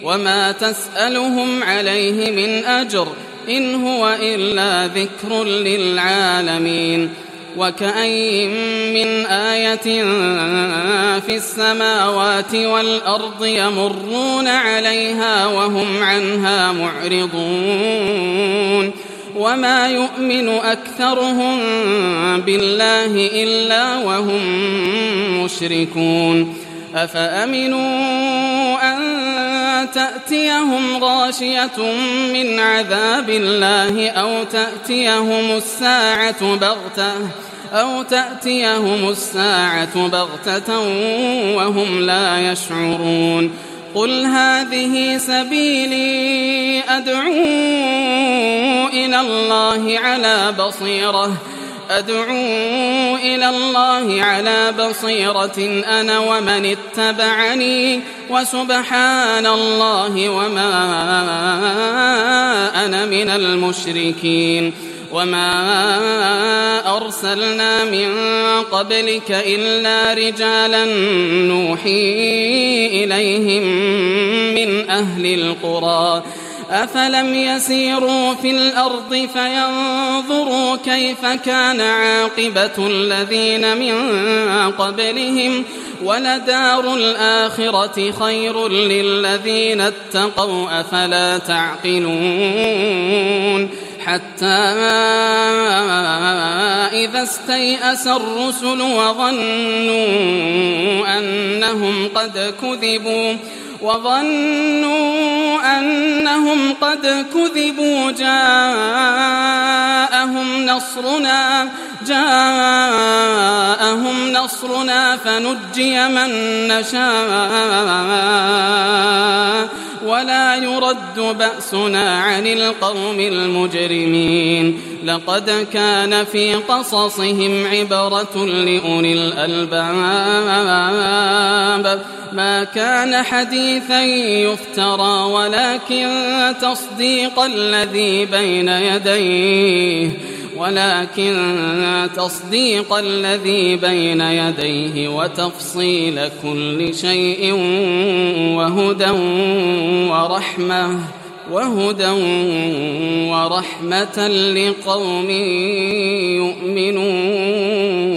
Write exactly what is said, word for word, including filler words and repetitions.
وما تسألهم عليه من أجر إن هو إلا ذكر للعالمين. وكأين من آية في السماوات والأرض يمرون عليها وهم عنها معرضون وما يؤمن أكثرهم بالله إلا وهم مشركون. أفأمنوا أن تأتيهم غاشية من عذاب الله أو تأتيهم الساعة بغتة أو تأتيهم الساعة بغتة وهم لا يشعرون. قل هذه سبيلي أدعو إلى الله على بصيرة أدعو إلى الله على بصيرة أنا ومن اتبعني وسبحان الله وما أنا من المشركين. وما أرسلنا من قبلك إلا رجالا نوحي إليهم من أهل القرى أفلم يسيروا في الأرض فينظروا كيف كان عاقبة الذين من قبلهم ولدار الآخرة خير للذين اتقوا أفلا تعقلون. حتى إذا استيأس الرسل وظنوا أنهم قد كذبوا وظنوا أنهم قد كذبوا جاءهم نصرنا جاءهم نصرنا فنجي من نشاء ولا يرد بأسنا عن القوم المجرمين. لقد كان في قصصهم عبرة لأولي الألباب ما كان حديثا يفترى ولكن تصديق الذي بين يديه ولكن تصديق الذي بين يديه وتفصيل كل شيء وهدى ورحمة وهدى ورحمة لقوم يؤمنون.